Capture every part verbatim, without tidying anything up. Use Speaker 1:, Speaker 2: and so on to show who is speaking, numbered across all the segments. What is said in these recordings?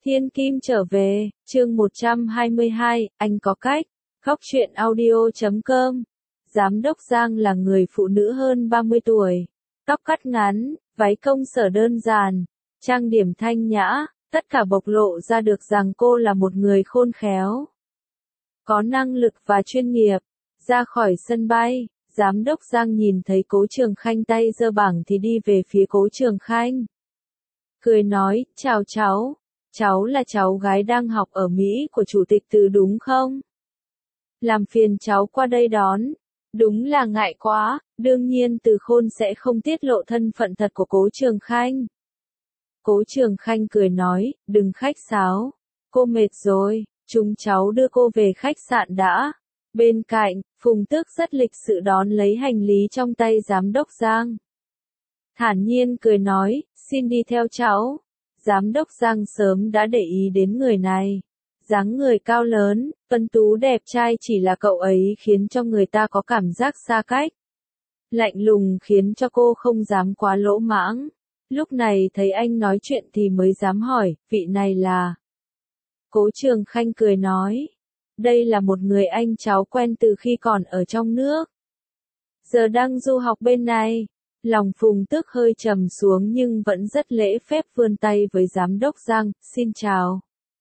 Speaker 1: Thiên Kim trở về, chương một trăm hai mươi hai, anh có cách. Góc truyện audio chấm com. Giám đốc Giang là người phụ nữ hơn ba mươi tuổi. Tóc cắt ngắn, váy công sở đơn giản, trang điểm thanh nhã, tất cả bộc lộ ra được rằng cô là một người khôn khéo. Có năng lực và chuyên nghiệp. Ra khỏi sân bay, giám đốc Giang nhìn thấy Cố Trường Khanh tay giơ bảng thì đi về phía Cố Trường Khanh. Cười nói, chào cháu. Cháu là cháu gái đang học ở Mỹ của chủ tịch Từ đúng không? Làm phiền cháu qua đây đón. Đúng là ngại quá, đương nhiên Từ Khôn sẽ không tiết lộ thân phận thật của Cố Trường Khanh. Cố Trường Khanh cười nói, đừng khách sáo. Cô mệt rồi, chúng cháu đưa cô về khách sạn đã. Bên cạnh, Phùng Tước rất lịch sự đón lấy hành lý trong tay giám đốc Giang. Thản nhiên cười nói, xin đi theo cháu. Giám đốc Giang sớm đã để ý đến người này. Dáng người cao lớn, tuấn tú đẹp trai, chỉ là cậu ấy khiến cho người ta có cảm giác xa cách. Lạnh lùng khiến cho cô không dám quá lỗ mãng. Lúc này thấy anh nói chuyện thì mới dám hỏi, vị này là... Cố Trường Khanh cười nói, đây là một người anh cháu quen từ khi còn ở trong nước. Giờ đang du học bên này. Lòng Phùng Tước hơi trầm xuống nhưng vẫn rất lễ phép vươn tay với giám đốc Giang, xin chào.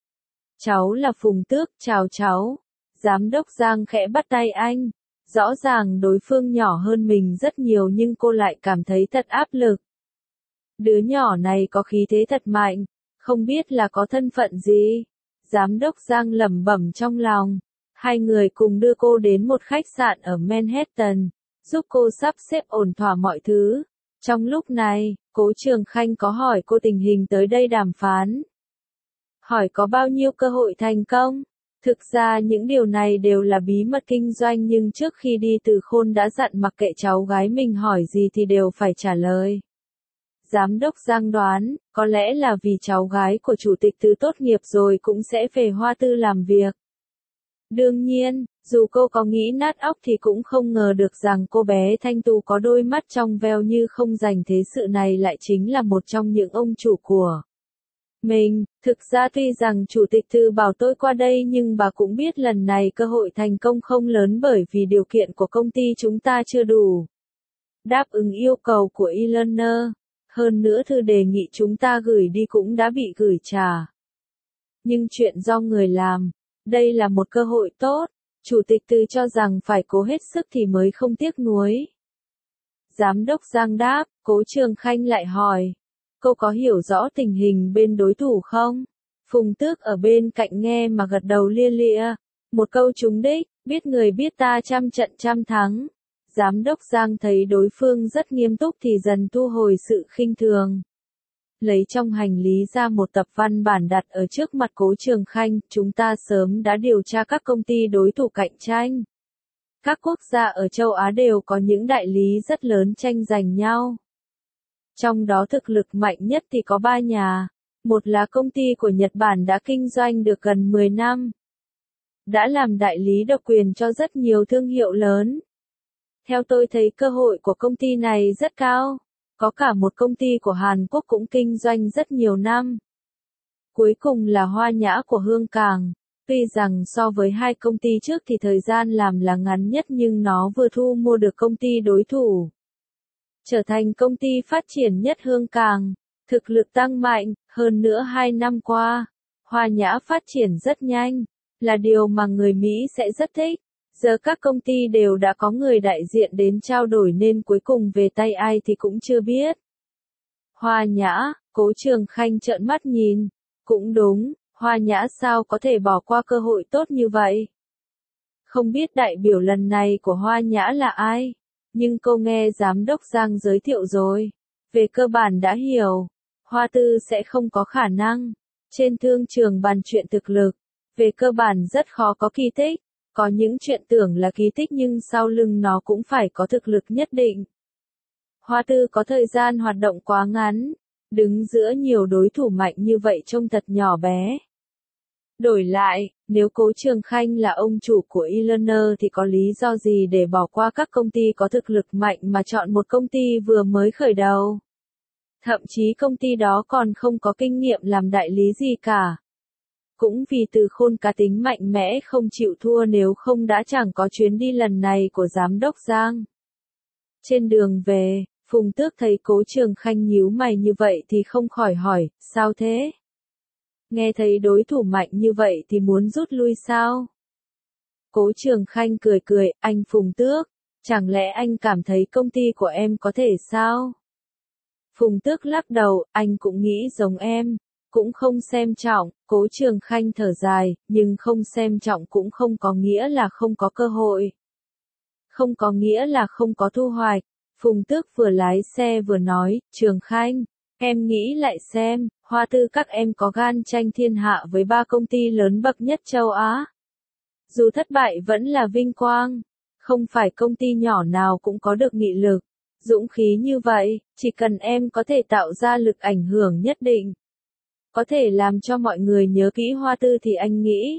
Speaker 1: Cháu là Phùng Tước, chào cháu. Giám đốc Giang khẽ bắt tay anh. Rõ ràng đối phương nhỏ hơn mình rất nhiều nhưng cô lại cảm thấy thật áp lực. Đứa nhỏ này có khí thế thật mạnh, không biết là có thân phận gì. Giám đốc Giang lẩm bẩm trong lòng. Hai người cùng đưa cô đến một khách sạn ở Manhattan, giúp cô sắp xếp ổn thỏa mọi thứ. Trong lúc này, Cố Trường Khanh có hỏi cô tình hình tới đây đàm phán. Hỏi có bao nhiêu cơ hội thành công. Thực ra những điều này đều là bí mật kinh doanh nhưng trước khi đi Từ Khôn đã dặn mặc kệ cháu gái mình hỏi gì thì đều phải trả lời. Giám đốc Giang đoán, có lẽ là vì cháu gái của chủ tịch Từ tốt nghiệp rồi cũng sẽ về Hoa Tư làm việc. Đương nhiên, dù cô có nghĩ nát óc thì cũng không ngờ được rằng cô bé thanh tú có đôi mắt trong veo như không dành thế sự này lại chính là một trong những ông chủ của mình. Thực ra tuy rằng chủ tịch Từ bảo tôi qua đây nhưng bà cũng biết lần này cơ hội thành công không lớn bởi vì điều kiện của công ty chúng ta chưa đủ đáp ứng yêu cầu của e-learner. Hơn nữa thư đề nghị chúng ta gửi đi cũng đã bị gửi trả. Nhưng chuyện do người làm. Đây là một cơ hội tốt. Chủ tịch Từ cho rằng phải cố hết sức thì mới không tiếc nuối. Giám đốc Giang đáp, Cố Trường Khanh lại hỏi. Cô có hiểu rõ tình hình bên đối thủ không? Phùng Tước ở bên cạnh nghe mà gật đầu lia lịa. Một câu trúng đích, biết người biết ta trăm trận trăm thắng. Giám đốc Giang thấy đối phương rất nghiêm túc thì dần thu hồi sự khinh thường. Lấy trong hành lý ra một tập văn bản đặt ở trước mặt Cố Trường Khanh, chúng ta sớm đã điều tra các công ty đối thủ cạnh tranh. Các quốc gia ở châu Á đều có những đại lý rất lớn tranh giành nhau. Trong đó thực lực mạnh nhất thì có ba nhà. Một là công ty của Nhật Bản đã kinh doanh được gần mười năm. Đã làm đại lý độc quyền cho rất nhiều thương hiệu lớn. Theo tôi thấy cơ hội của công ty này rất cao. Có cả một công ty của Hàn Quốc cũng kinh doanh rất nhiều năm. Cuối cùng là Hoa Nhã của Hương Cảng. Tuy rằng so với hai công ty trước thì thời gian làm là ngắn nhất nhưng nó vừa thu mua được công ty đối thủ. Trở thành công ty phát triển nhất Hương Cảng. Thực lực tăng mạnh, hơn nữa hai năm qua. Hoa Nhã phát triển rất nhanh. Là điều mà người Mỹ sẽ rất thích. Giờ các công ty đều đã có người đại diện đến trao đổi nên cuối cùng về tay ai thì cũng chưa biết. Hoa Nhã, Cố Trường Khanh trợn mắt nhìn. Cũng đúng, Hoa Nhã sao có thể bỏ qua cơ hội tốt như vậy? Không biết đại biểu lần này của Hoa Nhã là ai? Nhưng cô nghe giám đốc Giang giới thiệu rồi. Về cơ bản đã hiểu. Hoa Tư sẽ không có khả năng. Trên thương trường bàn chuyện thực lực. Về cơ bản rất khó có kỳ tích. Có những chuyện tưởng là kỳ tích nhưng sau lưng nó cũng phải có thực lực nhất định. Hoa Tư có thời gian hoạt động quá ngắn. Đứng giữa nhiều đối thủ mạnh như vậy trông thật nhỏ bé. Đổi lại, nếu Cố Trường Khanh là ông chủ của e-learner thì có lý do gì để bỏ qua các công ty có thực lực mạnh mà chọn một công ty vừa mới khởi đầu. Thậm chí công ty đó còn không có kinh nghiệm làm đại lý gì cả. Cũng vì Từ Khôn cá tính mạnh mẽ không chịu thua, nếu không đã chẳng có chuyến đi lần này của giám đốc Giang. Trên đường về, Phùng Tước thấy Cố Trường Khanh nhíu mày như vậy thì không khỏi hỏi, sao thế? Nghe thấy đối thủ mạnh như vậy thì muốn rút lui sao? Cố Trường Khanh cười cười, anh Phùng Tước, chẳng lẽ anh cảm thấy công ty của em có thể sao? Phùng Tước lắc đầu, anh cũng nghĩ giống em, cũng không xem trọng. Cố Trường Khanh thở dài, nhưng không xem trọng cũng không có nghĩa là không có cơ hội. Không có nghĩa là không có thu hoạch. Phùng Tước vừa lái xe vừa nói, Trường Khanh, em nghĩ lại xem, Hoa Tư các em có gan tranh thiên hạ với ba công ty lớn bậc nhất châu Á. Dù thất bại vẫn là vinh quang, không phải công ty nhỏ nào cũng có được nghị lực, dũng khí như vậy, chỉ cần em có thể tạo ra lực ảnh hưởng nhất định, có thể làm cho mọi người nhớ kỹ Hoa Tư thì anh nghĩ,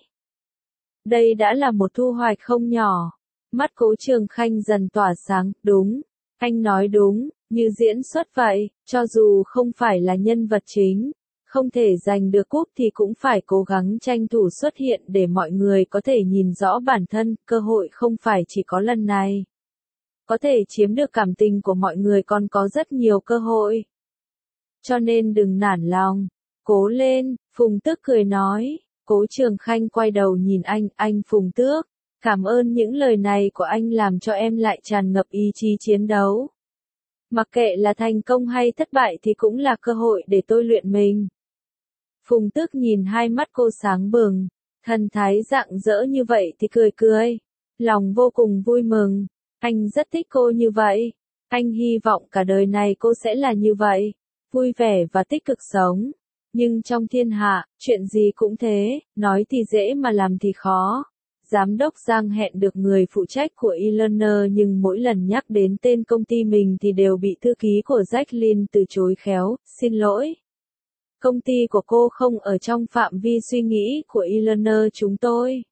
Speaker 1: đây đã là một thu hoạch không nhỏ. Mắt Cố Trường Khanh dần tỏa sáng, đúng, anh nói đúng, như diễn xuất vậy, cho dù không phải là nhân vật chính, không thể giành được cúp thì cũng phải cố gắng tranh thủ xuất hiện để mọi người có thể nhìn rõ bản thân, cơ hội không phải chỉ có lần này. Có thể chiếm được cảm tình của mọi người còn có rất nhiều cơ hội. Cho nên đừng nản lòng, cố lên, Phùng Tước cười nói. Cố Trường Khanh quay đầu nhìn anh, anh Phùng Tước, cảm ơn những lời này của anh làm cho em lại tràn ngập ý chí chiến đấu. Mặc kệ là thành công hay thất bại thì cũng là cơ hội để tôi luyện mình. Phùng Tước nhìn hai mắt cô sáng bừng, thần thái rạng rỡ như vậy thì cười cười, lòng vô cùng vui mừng, anh rất thích cô như vậy, anh hy vọng cả đời này cô sẽ là như vậy, vui vẻ và tích cực sống. Nhưng trong thiên hạ, chuyện gì cũng thế, nói thì dễ mà làm thì khó. Giám đốc Giang hẹn được người phụ trách của e-learner nhưng mỗi lần nhắc đến tên công ty mình thì đều bị thư ký của Jacqueline từ chối khéo, xin lỗi. Công ty của cô không ở trong phạm vi suy nghĩ của e-learner chúng tôi.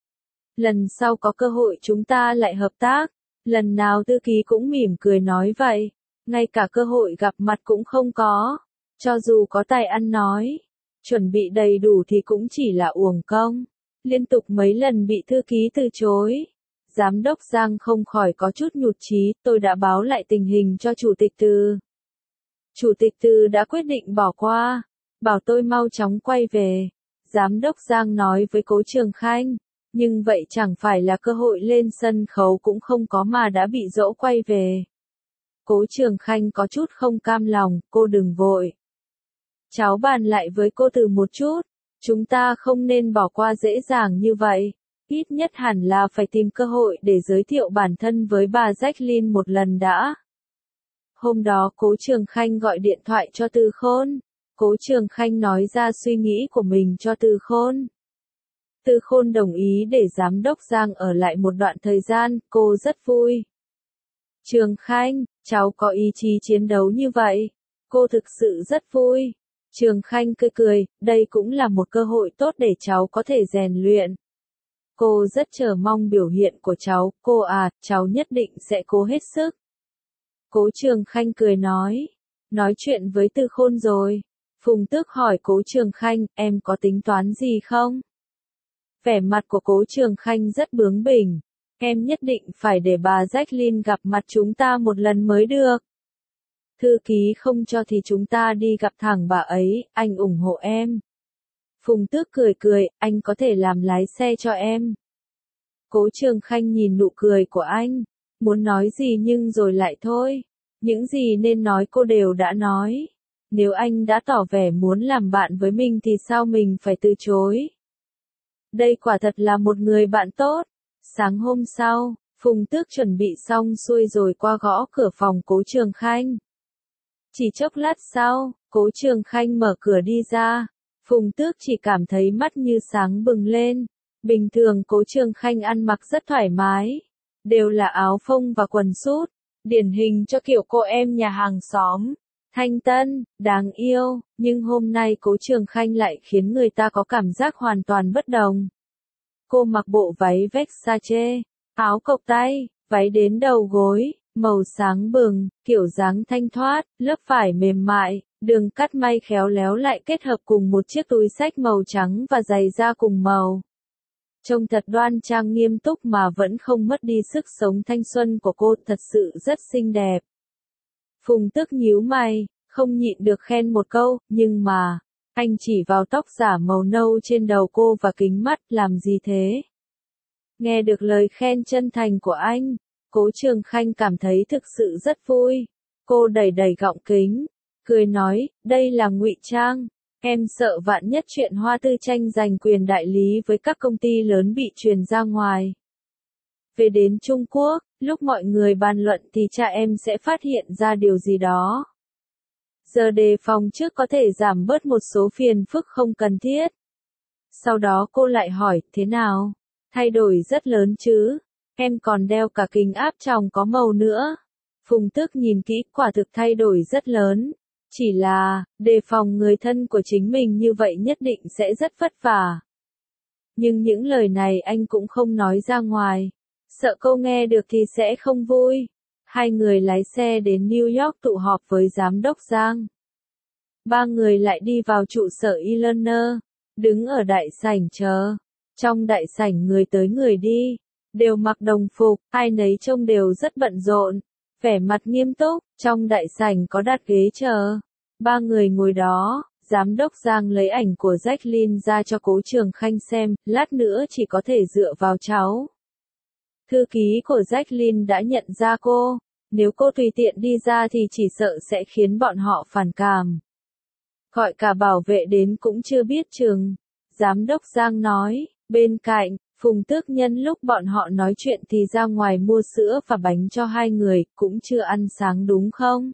Speaker 1: Lần sau có cơ hội chúng ta lại hợp tác. Lần nào thư ký cũng mỉm cười nói vậy, ngay cả cơ hội gặp mặt cũng không có. Cho dù có tài ăn nói, chuẩn bị đầy đủ thì cũng chỉ là uổng công. Liên tục mấy lần bị thư ký từ chối. Giám đốc Giang không khỏi có chút nhụt chí, tôi đã báo lại tình hình cho Chủ tịch Từ. Chủ tịch Từ đã quyết định bỏ qua, bảo tôi mau chóng quay về. Giám đốc Giang nói với Cố Trường Khanh, nhưng vậy chẳng phải là cơ hội lên sân khấu cũng không có mà đã bị dỗ quay về. Cố Trường Khanh có chút không cam lòng, cô đừng vội. Cháu bàn lại với cô Từ một chút, chúng ta không nên bỏ qua dễ dàng như vậy, ít nhất hẳn là phải tìm cơ hội để giới thiệu bản thân với bà Jacqueline một lần đã. Hôm đó Cố Trường Khanh gọi điện thoại cho Từ Khôn, Cố Trường Khanh nói ra suy nghĩ của mình cho Từ Khôn. Từ Khôn đồng ý để giám đốc Giang ở lại một đoạn thời gian, cô rất vui. Trường Khanh, cháu có ý chí chiến đấu như vậy, cô thực sự rất vui. Trường Khanh cười cười, đây cũng là một cơ hội tốt để cháu có thể rèn luyện. Cô rất chờ mong biểu hiện của cháu, cô à, cháu nhất định sẽ cố hết sức. Cố Trường Khanh cười nói, nói chuyện với Từ Khôn rồi. Phùng Tước hỏi Cố Trường Khanh, em có tính toán gì không? Vẻ mặt của Cố Trường Khanh rất bướng bỉnh, em nhất định phải để bà Jacqueline gặp mặt chúng ta một lần mới được. Thư ký không cho thì chúng ta đi gặp thẳng bà ấy, anh ủng hộ em. Phùng Tước cười cười, anh có thể làm lái xe cho em. Cố Trường Khanh nhìn nụ cười của anh, muốn nói gì nhưng rồi lại thôi. Những gì nên nói cô đều đã nói. Nếu anh đã tỏ vẻ muốn làm bạn với mình thì sao mình phải từ chối? Đây quả thật là một người bạn tốt. Sáng hôm sau, Phùng Tước chuẩn bị xong xuôi rồi qua gõ cửa phòng Cố Trường Khanh. Chỉ chốc lát sau, Cố Trường Khanh mở cửa đi ra. Phùng Tước chỉ cảm thấy mắt như sáng bừng lên. Bình thường Cố Trường Khanh ăn mặc rất thoải mái. Đều là áo phông và quần sút. Điển hình cho kiểu cô em nhà hàng xóm. Thanh tân, đáng yêu. Nhưng hôm nay Cố Trường Khanh lại khiến người ta có cảm giác hoàn toàn bất đồng. Cô mặc bộ váy Versace, áo cộc tay, váy đến đầu gối, màu sáng bừng, kiểu dáng thanh thoát, lớp vải mềm mại, đường cắt may khéo léo lại kết hợp cùng một chiếc túi xách màu trắng và giày da cùng màu. Trông thật đoan trang nghiêm túc mà vẫn không mất đi sức sống thanh xuân của cô, thật sự rất xinh đẹp. Phùng Tước nhíu mày, không nhịn được khen một câu, nhưng mà, anh chỉ vào tóc giả màu nâu trên đầu cô và kính mắt, làm gì thế? Nghe được lời khen chân thành của anh, Cố Trường Khanh cảm thấy thực sự rất vui. Cô đẩy đẩy gọng kính, cười nói, đây là ngụy trang. Em sợ vạn nhất chuyện Hoa Tư tranh giành quyền đại lý với các công ty lớn bị truyền ra ngoài. Về đến Trung Quốc, lúc mọi người bàn luận thì cha em sẽ phát hiện ra điều gì đó. Giờ đề phòng trước có thể giảm bớt một số phiền phức không cần thiết. Sau đó cô lại hỏi, thế nào? Thay đổi rất lớn chứ? Em còn đeo cả kính áp tròng có màu nữa. Phùng Tước nhìn kỹ, quả thực thay đổi rất lớn. Chỉ là, đề phòng người thân của chính mình như vậy nhất định sẽ rất vất vả. Nhưng những lời này anh cũng không nói ra ngoài. Sợ cô nghe được thì sẽ không vui. Hai người lái xe đến New York tụ họp với giám đốc Giang. Ba người lại đi vào trụ sở e-learner, đứng ở đại sảnh chờ. Trong đại sảnh người tới người đi, đều mặc đồng phục, ai nấy trông đều rất bận rộn, vẻ mặt nghiêm túc. Trong đại sảnh có đặt ghế chờ. Ba người ngồi đó, giám đốc Giang lấy ảnh của Jacqueline ra cho Cố Trường Khanh xem, lát nữa chỉ có thể dựa vào cháu. Thư ký của Jacqueline đã nhận ra cô, nếu cô tùy tiện đi ra thì chỉ sợ sẽ khiến bọn họ phản cảm. Gọi cả bảo vệ đến cũng chưa biết chừng. Giám đốc Giang nói, bên cạnh, Phùng Tước nhân lúc bọn họ nói chuyện thì ra ngoài mua sữa và bánh cho hai người, cũng chưa ăn sáng đúng không?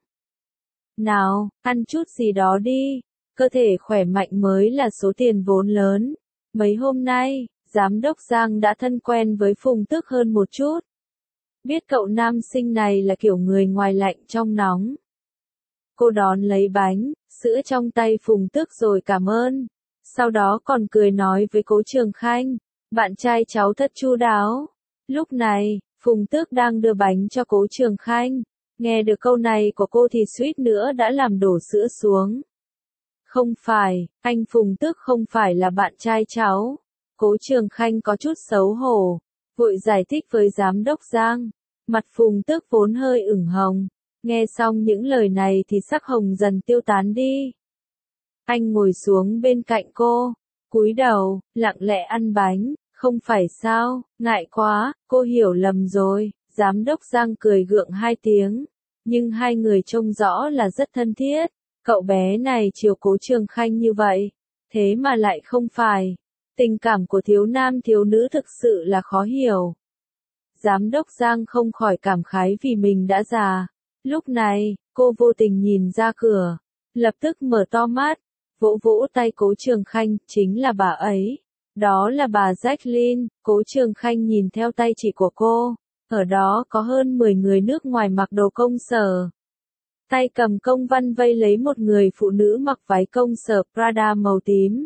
Speaker 1: Nào, ăn chút gì đó đi, cơ thể khỏe mạnh mới là số tiền vốn lớn. Mấy hôm nay, giám đốc Giang đã thân quen với Phùng Tước hơn một chút. Biết cậu nam sinh này là kiểu người ngoài lạnh trong nóng. Cô đón lấy bánh, sữa trong tay Phùng Tước rồi cảm ơn. Sau đó còn cười nói với Cố Trường Khanh, bạn trai cháu thật chu đáo. Lúc này, Phùng Tước đang đưa bánh cho Cố Trường Khanh. Nghe được câu này của cô thì suýt nữa đã làm đổ sữa xuống. Không phải, anh Phùng Tước không phải là bạn trai cháu. Cố Trường Khanh có chút xấu hổ, vội giải thích với giám đốc Giang. Mặt Phùng Tước vốn hơi ửng hồng. Nghe xong những lời này thì sắc hồng dần tiêu tán đi. Anh ngồi xuống bên cạnh cô, cúi đầu, lặng lẽ ăn bánh. Không phải sao, ngại quá, cô hiểu lầm rồi. Giám đốc Giang cười gượng hai tiếng. Nhưng hai người trông rõ là rất thân thiết. Cậu bé này chiều Cố Trường Khanh như vậy. Thế mà lại không phải. Tình cảm của thiếu nam thiếu nữ thực sự là khó hiểu. Giám đốc Giang không khỏi cảm khái vì mình đã già. Lúc này, cô vô tình nhìn ra cửa. Lập tức mở to mắt. Vỗ vỗ tay Cố Trường Khanh, chính là bà ấy. Đó là bà Jacqueline. Cố Trường Khanh nhìn theo tay chỉ của cô. Ở đó có hơn mười người nước ngoài mặc đồ công sở. Tay cầm công văn vây lấy một người phụ nữ mặc váy công sở Prada màu tím.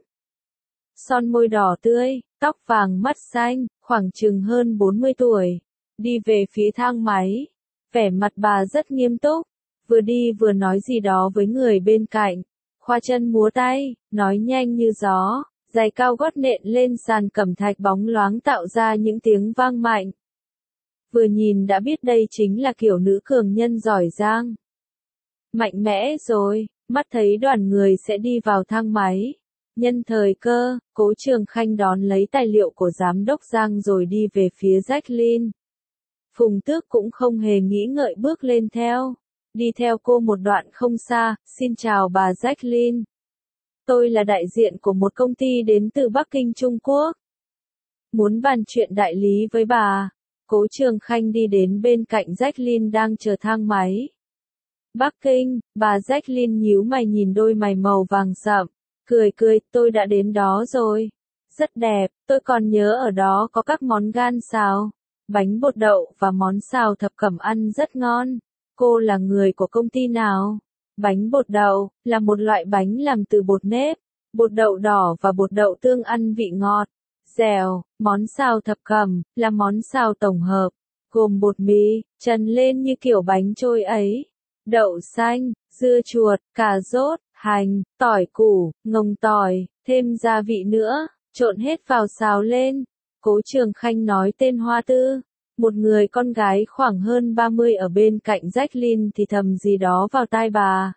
Speaker 1: Son môi đỏ tươi, tóc vàng mắt xanh, khoảng chừng hơn bốn mươi tuổi. Đi về phía thang máy. Vẻ mặt bà rất nghiêm túc. Vừa đi vừa nói gì đó với người bên cạnh. Khoa chân múa tay, nói nhanh như gió. Giày cao gót nện lên sàn cẩm thạch bóng loáng tạo ra những tiếng vang mạnh. Vừa nhìn đã biết đây chính là kiểu nữ cường nhân giỏi giang. Mạnh mẽ rồi, mắt thấy đoàn người sẽ đi vào thang máy. Nhân thời cơ, Cố Trường Khanh đón lấy tài liệu của giám đốc Giang rồi đi về phía Jacqueline. Phùng Tước cũng không hề nghĩ ngợi bước lên theo. Đi theo cô một đoạn không xa, xin chào bà Jacqueline. Tôi là đại diện của một công ty đến từ Bắc Kinh Trung Quốc. Muốn bàn chuyện đại lý với bà. Cố Trường Khanh đi đến bên cạnh Jacqueline đang chờ thang máy. Bắc Kinh, bà Jacqueline nhíu mày nhìn đôi mày màu vàng sậm. Cười cười, tôi đã đến đó rồi. Rất đẹp, tôi còn nhớ ở đó có các món gan xào, bánh bột đậu và món xào thập cẩm ăn rất ngon. Cô là người của công ty nào? Bánh bột đậu là một loại bánh làm từ bột nếp, bột đậu đỏ và bột đậu tương ăn vị ngọt, dẻo. Món xào thập cẩm là món xào tổng hợp, gồm bột mì, trần lên như kiểu bánh trôi ấy, đậu xanh, dưa chuột, cà rốt, hành, tỏi củ, ngồng tỏi, thêm gia vị nữa, trộn hết vào xào lên. Cố Trường Khanh nói tên Hoa Tư, một người con gái khoảng hơn ba mươi ở bên cạnh Jacqueline thì thầm gì đó vào tai bà.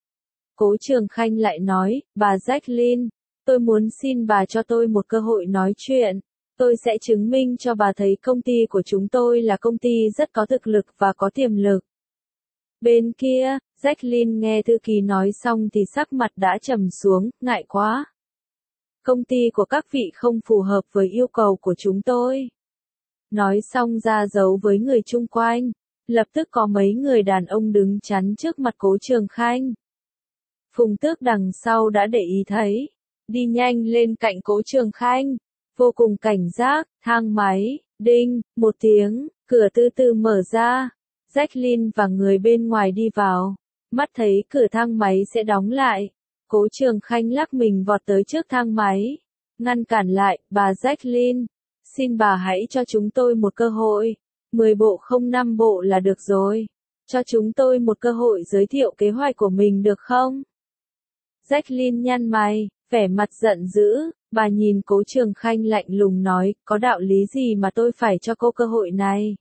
Speaker 1: Cố Trường Khanh lại nói, bà Jacqueline, tôi muốn xin bà cho tôi một cơ hội nói chuyện. Tôi sẽ chứng minh cho bà thấy công ty của chúng tôi là công ty rất có thực lực và có tiềm lực. Bên kia, Jacqueline nghe thư ký nói xong thì sắc mặt đã trầm xuống, ngại quá. Công ty của các vị không phù hợp với yêu cầu của chúng tôi. Nói xong ra dấu với người chung quanh, lập tức có mấy người đàn ông đứng chắn trước mặt Cố Trường Khanh. Phùng Tước đằng sau đã để ý thấy, đi nhanh lên cạnh Cố Trường Khanh, vô cùng cảnh giác, thang máy, đinh, một tiếng, cửa từ từ mở ra, Jacqueline và người bên ngoài đi vào, mắt thấy cửa thang máy sẽ đóng lại, Cố Trường Khanh lắc mình vọt tới trước thang máy, ngăn cản lại, bà Jacqueline, xin bà hãy cho chúng tôi một cơ hội, mười bộ không năm bộ là được rồi, cho chúng tôi một cơ hội giới thiệu kế hoạch của mình được không? Jacqueline nhăn mày, vẻ mặt giận dữ, bà nhìn Cố Trường Khanh lạnh lùng nói, có đạo lý gì mà tôi phải cho cô cơ hội này?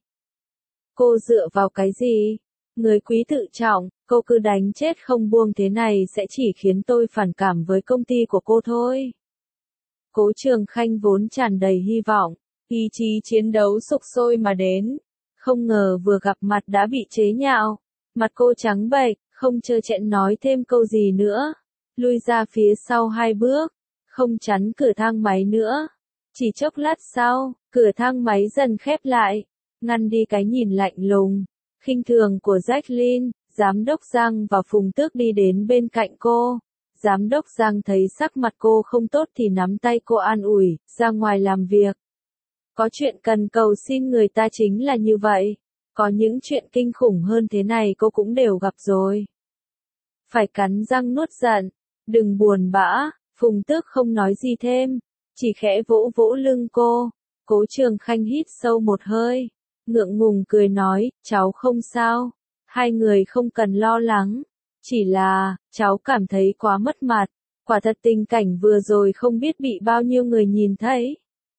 Speaker 1: Cô dựa vào cái gì? Người quý tự trọng, cô cứ đánh chết không buông thế này sẽ chỉ khiến tôi phản cảm với công ty của cô thôi. Cố Trường Khanh vốn tràn đầy hy vọng, ý chí chiến đấu sục sôi mà đến, không ngờ vừa gặp mặt đã bị chế nhạo, mặt cô trắng bệch, không trơ trẽn nói thêm câu gì nữa, lui ra phía sau hai bước, không chắn cửa thang máy nữa. Chỉ chốc lát sau, cửa thang máy dần khép lại, ngăn đi cái nhìn lạnh lùng, khinh thường của Jacqueline. Giám đốc Giang và Phùng Tước đi đến bên cạnh cô. Giám đốc Giang thấy sắc mặt cô không tốt thì nắm tay cô an ủi, ra ngoài làm việc. Có chuyện cần cầu xin người ta chính là như vậy. Có những chuyện kinh khủng hơn thế này cô cũng đều gặp rồi. Phải cắn răng nuốt giận, đừng buồn bã, Phùng Tước không nói gì thêm, chỉ khẽ vỗ vỗ lưng cô. Cố Trường Khanh hít sâu một hơi, ngượng ngùng cười nói, cháu không sao. Hai người không cần lo lắng, chỉ là, cháu cảm thấy quá mất mặt, quả thật tình cảnh vừa rồi không biết bị bao nhiêu người nhìn thấy.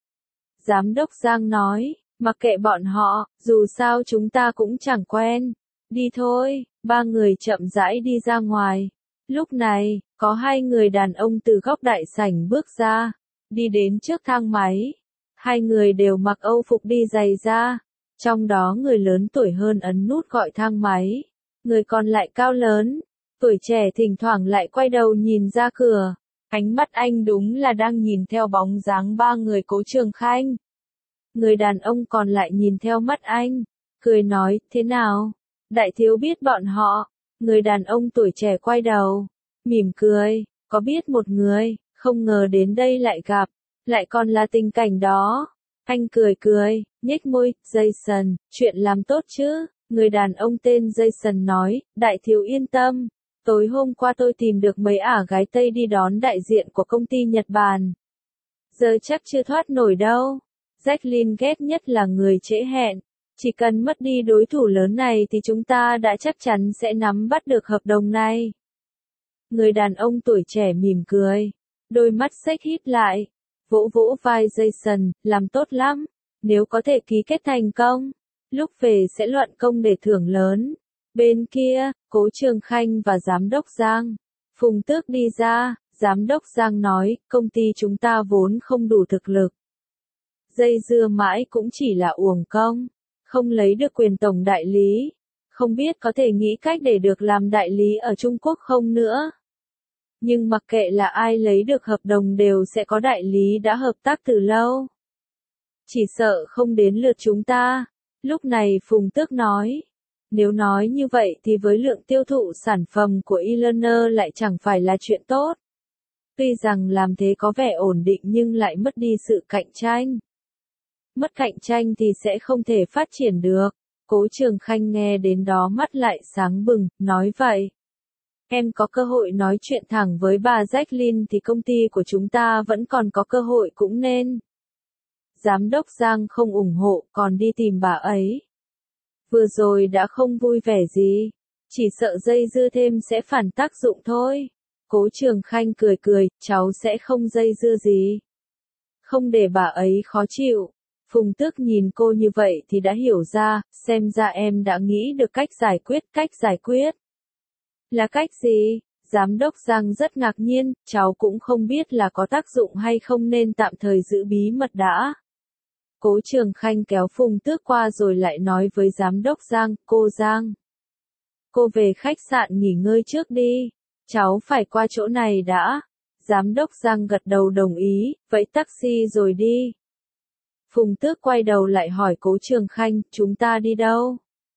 Speaker 1: Giám đốc Giang nói, mặc kệ bọn họ, dù sao chúng ta cũng chẳng quen, đi thôi, ba người chậm rãi đi ra ngoài. Lúc này, có hai người đàn ông từ góc đại sảnh bước ra, đi đến trước thang máy. Hai người đều mặc Âu phục đi giày da. Trong đó người lớn tuổi hơn ấn nút gọi thang máy, người còn lại cao lớn, tuổi trẻ thỉnh thoảng lại quay đầu nhìn ra cửa, ánh mắt anh đúng là đang nhìn theo bóng dáng ba người Cố Trường Khanh. Người đàn ông còn lại nhìn theo mắt anh, cười nói, thế nào? Đại thiếu biết bọn họ, người đàn ông tuổi trẻ quay đầu, mỉm cười, có biết một người, không ngờ đến đây lại gặp, lại còn là tình cảnh đó. Anh cười cười, nhếch môi, Jason, chuyện làm tốt chứ, người đàn ông tên Jason nói, đại thiếu yên tâm, tối hôm qua tôi tìm được mấy ả gái Tây đi đón đại diện của công ty Nhật Bản. Giờ chắc chưa thoát nổi đâu. Jacqueline ghét nhất là người trễ hẹn, chỉ cần mất đi đối thủ lớn này thì chúng ta đã chắc chắn sẽ nắm bắt được hợp đồng này. Người đàn ông tuổi trẻ mỉm cười, đôi mắt xếch híp lại. Vỗ vỗ vai Jason, làm tốt lắm, nếu có thể ký kết thành công, lúc về sẽ luận công để thưởng lớn. Bên kia, Cố Trường Khanh và Giám đốc Giang, Phùng Tước đi ra, Giám đốc Giang nói, công ty chúng ta vốn không đủ thực lực. Dây dưa mãi cũng chỉ là uổng công, không lấy được quyền tổng đại lý, không biết có thể nghĩ cách để được làm đại lý ở Trung Quốc không nữa. Nhưng mặc kệ là ai lấy được hợp đồng đều sẽ có đại lý đã hợp tác từ lâu. Chỉ sợ không đến lượt chúng ta. Lúc này Phùng Tước nói. Nếu nói như vậy thì với lượng tiêu thụ sản phẩm của e-learner lại chẳng phải là chuyện tốt. Tuy rằng làm thế có vẻ ổn định nhưng lại mất đi sự cạnh tranh. Mất cạnh tranh thì sẽ không thể phát triển được. Cố Trường Khanh nghe đến đó mắt lại sáng bừng, nói vậy. Em có cơ hội nói chuyện thẳng với bà Jacqueline thì công ty của chúng ta vẫn còn có cơ hội cũng nên. Giám đốc Giang không ủng hộ, còn đi tìm bà ấy. Vừa rồi đã không vui vẻ gì, chỉ sợ dây dưa thêm sẽ phản tác dụng thôi. Cố Trường Khanh cười cười, cháu sẽ không dây dưa gì. Không để bà ấy khó chịu. Phùng Tước nhìn cô như vậy thì đã hiểu ra, xem ra em đã nghĩ được cách giải quyết, cách giải quyết. Là cách gì? Giám đốc Giang rất ngạc nhiên, cháu cũng không biết là có tác dụng hay không nên tạm thời giữ bí mật đã. Cố Trường Khanh kéo Phùng Tước qua rồi lại nói với giám đốc Giang, cô Giang. Cô về khách sạn nghỉ ngơi trước đi, cháu phải qua chỗ này đã. Giám đốc Giang gật đầu đồng ý, vậy taxi rồi đi. Phùng Tước quay đầu lại hỏi Cố Trường Khanh, chúng ta đi đâu?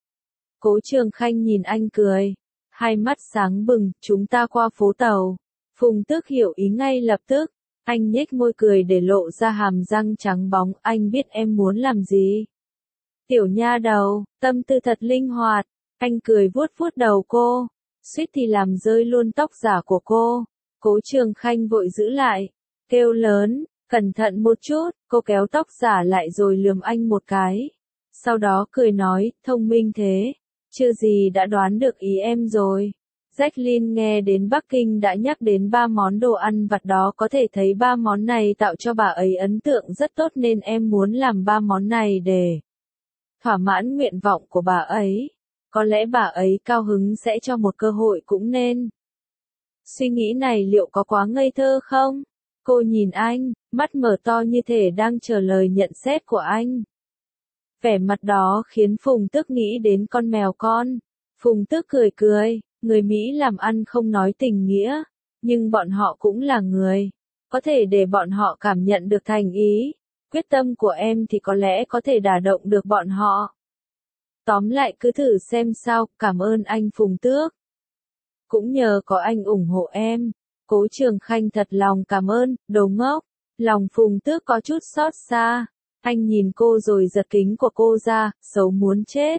Speaker 1: Cố Trường Khanh nhìn anh cười, hai mắt sáng bừng, chúng ta qua phố tàu. Phùng Tước hiểu ý ngay lập tức, anh nhếch môi cười để lộ ra hàm răng trắng bóng, anh biết em muốn làm gì. Tiểu nha đầu, tâm tư thật linh hoạt, anh cười vuốt vuốt đầu cô, suýt thì làm rơi luôn tóc giả của cô. Cố Trường Khanh vội giữ lại, kêu lớn, cẩn thận một chút, cô kéo tóc giả lại rồi lườm anh một cái. Sau đó cười nói, thông minh thế, chưa gì đã đoán được ý em rồi. Jacqueline nghe đến Bắc Kinh đã nhắc đến ba món đồ ăn vặt đó, có thể thấy ba món này tạo cho bà ấy ấn tượng rất tốt nên em muốn làm ba món này để thỏa mãn nguyện vọng của bà ấy. Có lẽ bà ấy cao hứng sẽ cho một cơ hội cũng nên. Suy nghĩ này liệu có quá ngây thơ không? Cô nhìn anh, mắt mở to như thể đang chờ lời nhận xét của anh. Vẻ mặt đó khiến Phùng Tước nghĩ đến con mèo con. Phùng Tước cười cười, người Mỹ làm ăn không nói tình nghĩa, nhưng bọn họ cũng là người. Có thể để bọn họ cảm nhận được thành ý, quyết tâm của em thì có lẽ có thể đả động được bọn họ. Tóm lại cứ thử xem sao, cảm ơn anh Phùng Tước. Cũng nhờ có anh ủng hộ em. Cố Trường Khanh thật lòng cảm ơn, đồ ngốc. Lòng Phùng Tước có chút xót xa. Anh nhìn cô rồi giật kính của cô ra, xấu muốn chết.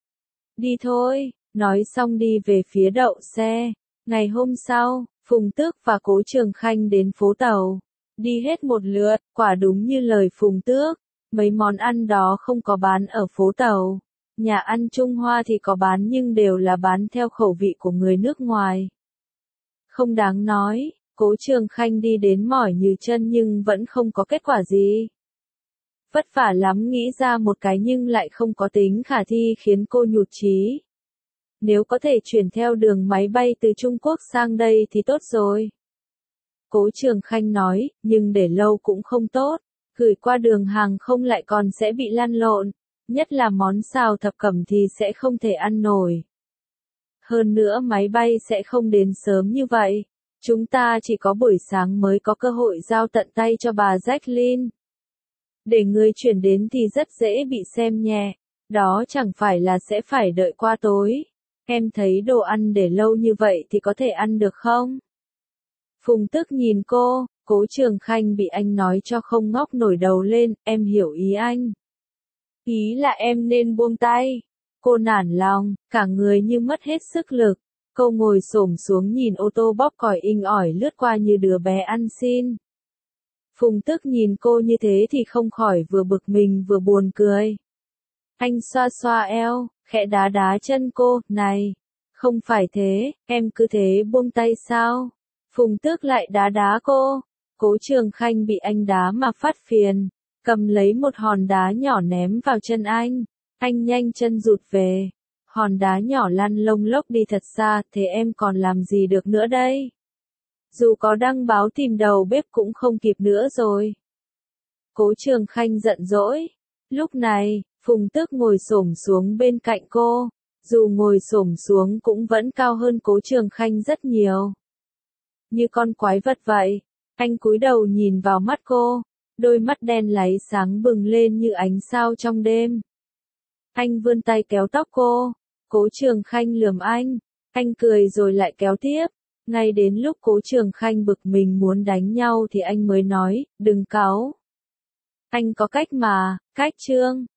Speaker 1: Đi thôi, nói xong đi về phía đậu xe. Ngày hôm sau, Phùng Tước và Cố Trường Khanh đến phố tàu. Đi hết một lượt, quả đúng như lời Phùng Tước. Mấy món ăn đó không có bán ở phố tàu. Nhà ăn Trung Hoa thì có bán nhưng đều là bán theo khẩu vị của người nước ngoài. Không đáng nói, Cố Trường Khanh đi đến mỏi như chân nhưng vẫn không có kết quả gì. Vất vả lắm nghĩ ra một cái nhưng lại không có tính khả thi khiến cô nhụt chí. Nếu có thể chuyển theo đường máy bay từ Trung Quốc sang đây thì tốt rồi. Cố Trường Khanh nói, nhưng để lâu cũng không tốt, gửi qua đường hàng không lại còn sẽ bị lăn lộn, nhất là món xào thập cẩm thì sẽ không thể ăn nổi. Hơn nữa máy bay sẽ không đến sớm như vậy, chúng ta chỉ có buổi sáng mới có cơ hội giao tận tay cho bà Jacqueline. Để người chuyển đến thì rất dễ bị xem nhẹ, đó chẳng phải là sẽ phải đợi qua tối. Em thấy đồ ăn để lâu như vậy thì có thể ăn được không? Phùng Tước nhìn cô, Cố Trường Khanh bị anh nói cho không ngóc nổi đầu lên, em hiểu ý anh. Ý là em nên buông tay. Cô nản lòng, cả người như mất hết sức lực. Cô ngồi xổm xuống nhìn ô tô bóp còi inh ỏi lướt qua như đứa bé ăn xin. Phùng Tước nhìn cô như thế thì không khỏi vừa bực mình vừa buồn cười. Anh xoa xoa eo, khẽ đá đá chân cô, này, không phải thế, em cứ thế buông tay sao? Phùng Tước lại đá đá cô. Cố Trường Khanh bị anh đá mà phát phiền, cầm lấy một hòn đá nhỏ ném vào chân anh. Anh nhanh chân rụt về. Hòn đá nhỏ lăn lông lốc đi thật xa, thế em còn làm gì được nữa đây? Dù có đăng báo tìm đầu bếp cũng không kịp nữa rồi. Cố Trường Khanh giận dỗi. Lúc này, Phùng Tước ngồi xổm xuống bên cạnh cô. Dù ngồi xổm xuống cũng vẫn cao hơn Cố Trường Khanh rất nhiều. Như con quái vật vậy. Anh cúi đầu nhìn vào mắt cô. Đôi mắt đen láy sáng bừng lên như ánh sao trong đêm. Anh vươn tay kéo tóc cô. Cố Trường Khanh lườm anh. Anh cười rồi lại kéo tiếp. Ngay đến lúc Cố Trường Khanh bực mình muốn đánh nhau thì anh mới nói, đừng cáu. Anh có cách mà, cách Trương.